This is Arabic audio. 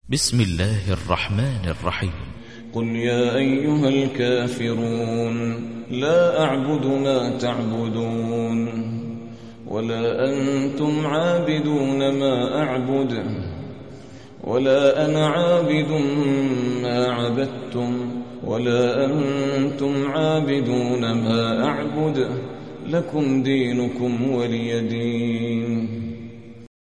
بسم الله الرحمن الرحيم. قل يا أيها الكافرون لا أعبد ما تعبدون ولا أنتم عابدون ما أعبد ولا أنا عابد ما عبدتم ولا أنتم عابدون ما أعبد لكم دينكم ولي دين.